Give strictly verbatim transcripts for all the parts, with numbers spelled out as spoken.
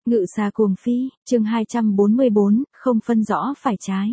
Ngự xà cuồng phi, chương hai trăm bốn mươi bốn, không phân rõ phải trái.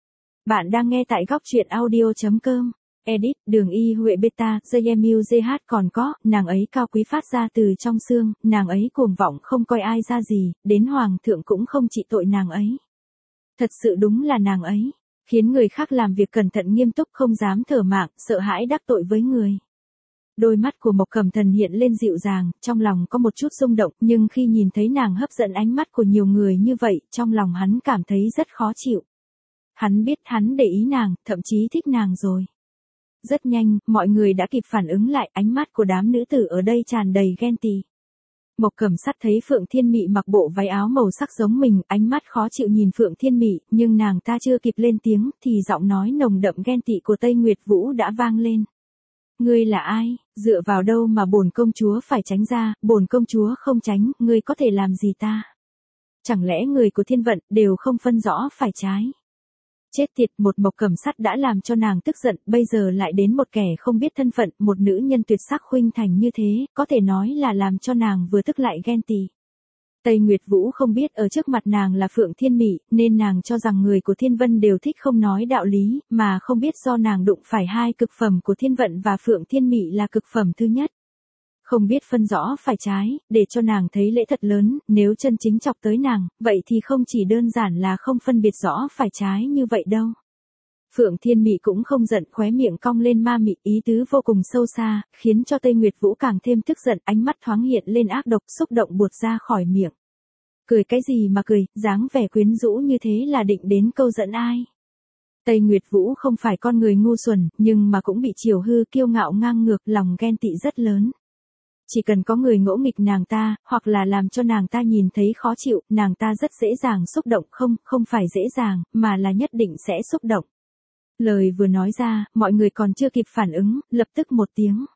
Bạn đang nghe tại góc truyện audio chấm com. Edit, Đường Y Huệ Beta, gi em u giê hát còn có, nàng ấy cao quý phát ra từ trong xương, nàng ấy cuồng vọng không coi ai ra gì, đến hoàng thượng cũng không trị tội nàng ấy. Thật sự đúng là nàng ấy, khiến người khác làm việc cẩn thận nghiêm túc không dám thở mạng, sợ hãi đắc tội với người. Đôi mắt của Mộc Cẩm Thần hiện lên dịu dàng, trong lòng có một chút rung động, nhưng khi nhìn thấy nàng hấp dẫn ánh mắt của nhiều người như vậy, trong lòng hắn cảm thấy rất khó chịu. Hắn biết hắn để ý nàng, thậm chí thích nàng rồi. Rất nhanh, mọi người đã kịp phản ứng lại, ánh mắt của đám nữ tử ở đây tràn đầy ghen tị. Mộc Cẩm Sắt thấy Phượng Thiên Mị mặc bộ váy áo màu sắc giống mình, ánh mắt khó chịu nhìn Phượng Thiên Mị, nhưng nàng ta chưa kịp lên tiếng, thì giọng nói nồng đậm ghen tị của Tây Nguyệt Vũ đã vang lên. Ngươi là ai, dựa vào đâu mà bổn công chúa phải tránh ra, bổn công chúa không tránh, ngươi có thể làm gì ta? Chẳng lẽ người của thiên vận đều không phân rõ phải trái? Chết tiệt, một Mộc Cẩm Sắt đã làm cho nàng tức giận, bây giờ lại đến một kẻ không biết thân phận, một nữ nhân tuyệt sắc khuynh thành như thế, có thể nói là làm cho nàng vừa tức lại ghen tị. Tây Nguyệt Vũ không biết ở trước mặt nàng là Phượng Thiên Mị, nên nàng cho rằng người của Thiên Vân đều thích không nói đạo lý, mà không biết do nàng đụng phải hai cực phẩm của Thiên Vận và Phượng Thiên Mị là cực phẩm thứ nhất. Không biết phân rõ phải trái, để cho nàng thấy lễ thật lớn, nếu chân chính chọc tới nàng, vậy thì không chỉ đơn giản là không phân biệt rõ phải trái như vậy đâu. Phượng Thiên Mị cũng không giận, khóe miệng cong lên ma mị, ý tứ vô cùng sâu xa, khiến cho Tây Nguyệt Vũ càng thêm tức giận, ánh mắt thoáng hiện lên ác độc, xúc động buột ra khỏi miệng. Cười cái gì mà cười, dáng vẻ quyến rũ như thế là định đến câu dẫn ai? Tây Nguyệt Vũ không phải con người ngu xuẩn, nhưng mà cũng bị chiều hư kiêu ngạo ngang ngược, lòng ghen tị rất lớn. Chỉ cần có người ngỗ nghịch nàng ta, hoặc là làm cho nàng ta nhìn thấy khó chịu, nàng ta rất dễ dàng xúc động, không, không phải dễ dàng, mà là nhất định sẽ xúc động. Lời vừa nói ra, mọi người còn chưa kịp phản ứng, lập tức một tiếng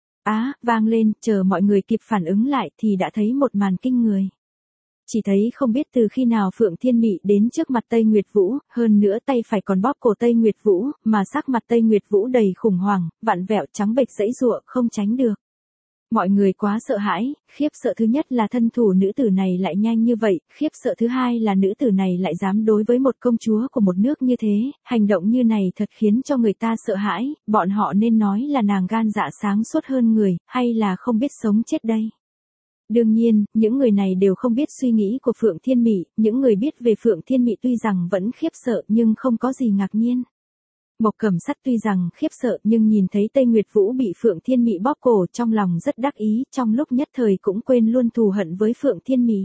á vang lên, chờ mọi người kịp phản ứng lại thì đã thấy một màn kinh người. Chỉ thấy không biết từ khi nào Phượng Thiên Mị đến trước mặt Tây Nguyệt Vũ, hơn nữa tay phải còn bóp cổ Tây Nguyệt Vũ, mà sắc mặt Tây Nguyệt Vũ đầy khủng hoảng, vặn vẹo trắng bệch giãy giụa không tránh được. Mọi người quá sợ hãi, khiếp sợ thứ nhất là thân thủ nữ tử này lại nhanh như vậy, khiếp sợ thứ hai là nữ tử này lại dám đối với một công chúa của một nước như thế, hành động như này thật khiến cho người ta sợ hãi, bọn họ nên nói là nàng gan dạ sáng suốt hơn người, hay là không biết sống chết đây. Đương nhiên, những người này đều không biết suy nghĩ của Phượng Thiên Mị, những người biết về Phượng Thiên Mị tuy rằng vẫn khiếp sợ nhưng không có gì ngạc nhiên. Mộc Cẩm Sắt tuy rằng khiếp sợ nhưng nhìn thấy Tây Nguyệt Vũ bị Phượng Thiên Mị bóp cổ trong lòng rất đắc ý, trong lúc nhất thời cũng quên luôn thù hận với Phượng Thiên Mị.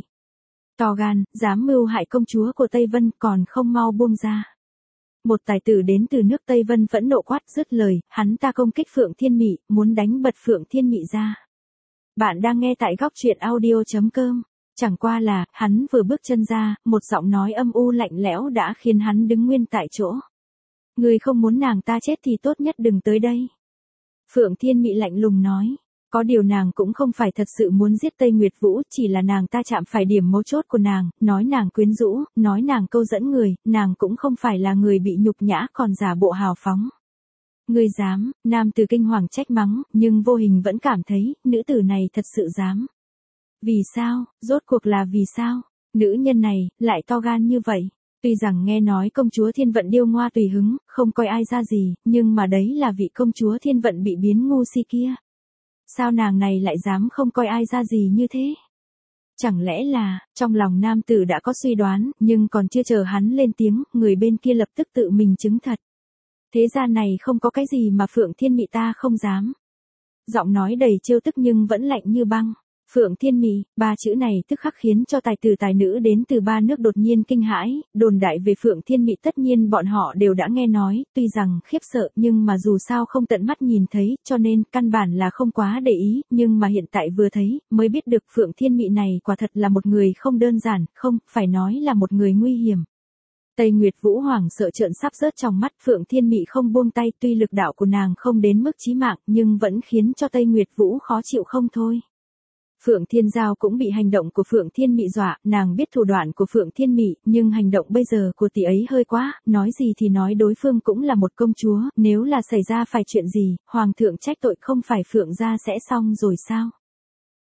To gan, dám mưu hại công chúa của Tây Vân còn không mau buông ra. Một tài tử đến từ nước Tây Vân phẫn nộ quát dứt lời, hắn ta công kích Phượng Thiên Mị, muốn đánh bật Phượng Thiên Mị ra. Bạn đang nghe tại góc truyện audio chấm com. Chẳng qua là, hắn vừa bước chân ra, một giọng nói âm u lạnh lẽo đã khiến hắn đứng nguyên tại chỗ. Người không muốn nàng ta chết thì tốt nhất đừng tới đây. Phượng Thiên Mị lạnh lùng nói. Có điều nàng cũng không phải thật sự muốn giết Tây Nguyệt Vũ, chỉ là nàng ta chạm phải điểm mấu chốt của nàng, nói nàng quyến rũ, nói nàng câu dẫn người, nàng cũng không phải là người bị nhục nhã còn giả bộ hào phóng. Ngươi dám, nam tử kinh hoàng trách mắng, nhưng vô hình vẫn cảm thấy, nữ tử này thật sự dám. Vì sao, rốt cuộc là vì sao, nữ nhân này, lại to gan như vậy. Tuy rằng nghe nói công chúa Thiên Vận điêu ngoa tùy hứng, không coi ai ra gì, nhưng mà đấy là vị công chúa Thiên Vận bị biến ngu si kia. Sao nàng này lại dám không coi ai ra gì như thế? Chẳng lẽ là, trong lòng nam tử đã có suy đoán, nhưng còn chưa chờ hắn lên tiếng, người bên kia lập tức tự mình chứng thật. Thế gian này không có cái gì mà Phượng Thiên Mị ta không dám. Giọng nói đầy trêu tức nhưng vẫn lạnh như băng. Phượng Thiên Mị, ba chữ này tức khắc khiến cho tài tử tài nữ đến từ ba nước đột nhiên kinh hãi, đồn đại về Phượng Thiên Mị tất nhiên bọn họ đều đã nghe nói, tuy rằng khiếp sợ nhưng mà dù sao không tận mắt nhìn thấy, cho nên căn bản là không quá để ý, nhưng mà hiện tại vừa thấy, mới biết được Phượng Thiên Mị này quả thật là một người không đơn giản, không, phải nói là một người nguy hiểm. Tây Nguyệt Vũ hoảng sợ trợn sắp rớt trong mắt, Phượng Thiên Mị không buông tay, tuy lực đạo của nàng không đến mức chí mạng, nhưng vẫn khiến cho Tây Nguyệt Vũ khó chịu không thôi. Phượng Thiên Giao cũng bị hành động của Phượng Thiên Mị dọa, nàng biết thủ đoạn của Phượng Thiên Mị, nhưng hành động bây giờ của tỷ ấy hơi quá, nói gì thì nói đối phương cũng là một công chúa, nếu là xảy ra phải chuyện gì, hoàng thượng trách tội không phải Phượng gia sẽ xong rồi sao?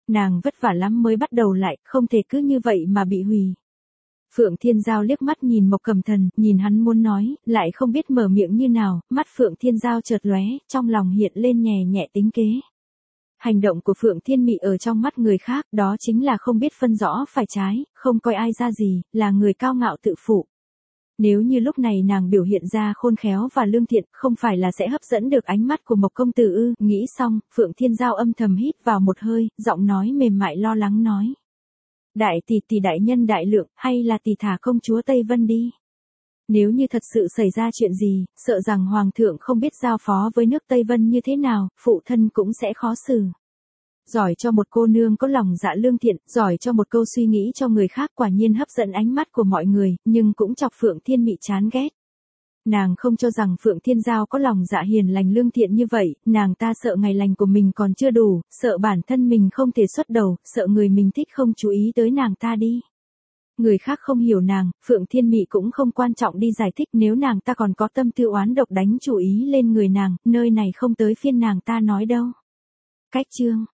Nàng vất vả lắm mới bắt đầu lại, không thể cứ như vậy mà bị hủy. Phượng Thiên Giao liếc mắt nhìn Mộc Cẩm Thần, nhìn hắn muốn nói, lại không biết mở miệng như nào, mắt Phượng Thiên Giao chợt lóe, trong lòng hiện lên nhẹ nhẹ tính kế. Hành động của Phượng Thiên Mị ở trong mắt người khác, đó chính là không biết phân rõ phải trái, không coi ai ra gì, là người cao ngạo tự phụ. Nếu như lúc này nàng biểu hiện ra khôn khéo và lương thiện, không phải là sẽ hấp dẫn được ánh mắt của Mộc công tử ư? Nghĩ xong, Phượng Thiên Giao âm thầm hít vào một hơi, giọng nói mềm mại lo lắng nói. Đại tỷ tỷ đại nhân đại lượng, hay là tỷ thả công chúa Tây Vân đi. Nếu như thật sự xảy ra chuyện gì, sợ rằng Hoàng thượng không biết giao phó với nước Tây Vân như thế nào, phụ thân cũng sẽ khó xử. Giỏi cho một cô nương có lòng dạ lương thiện, giỏi cho một câu suy nghĩ cho người khác, quả nhiên hấp dẫn ánh mắt của mọi người, nhưng cũng chọc Phượng Thiên Mị chán ghét. Nàng không cho rằng Phượng Thiên Giao có lòng dạ hiền lành lương thiện như vậy, nàng ta sợ ngày lành của mình còn chưa đủ, sợ bản thân mình không thể xuất đầu, sợ người mình thích không chú ý tới nàng ta đi. Người khác không hiểu nàng, Phượng Thiên Mị cũng không quan trọng đi giải thích, nếu nàng ta còn có tâm tư oán độc đánh chủ ý lên người nàng, nơi này không tới phiên nàng ta nói đâu. Cách chương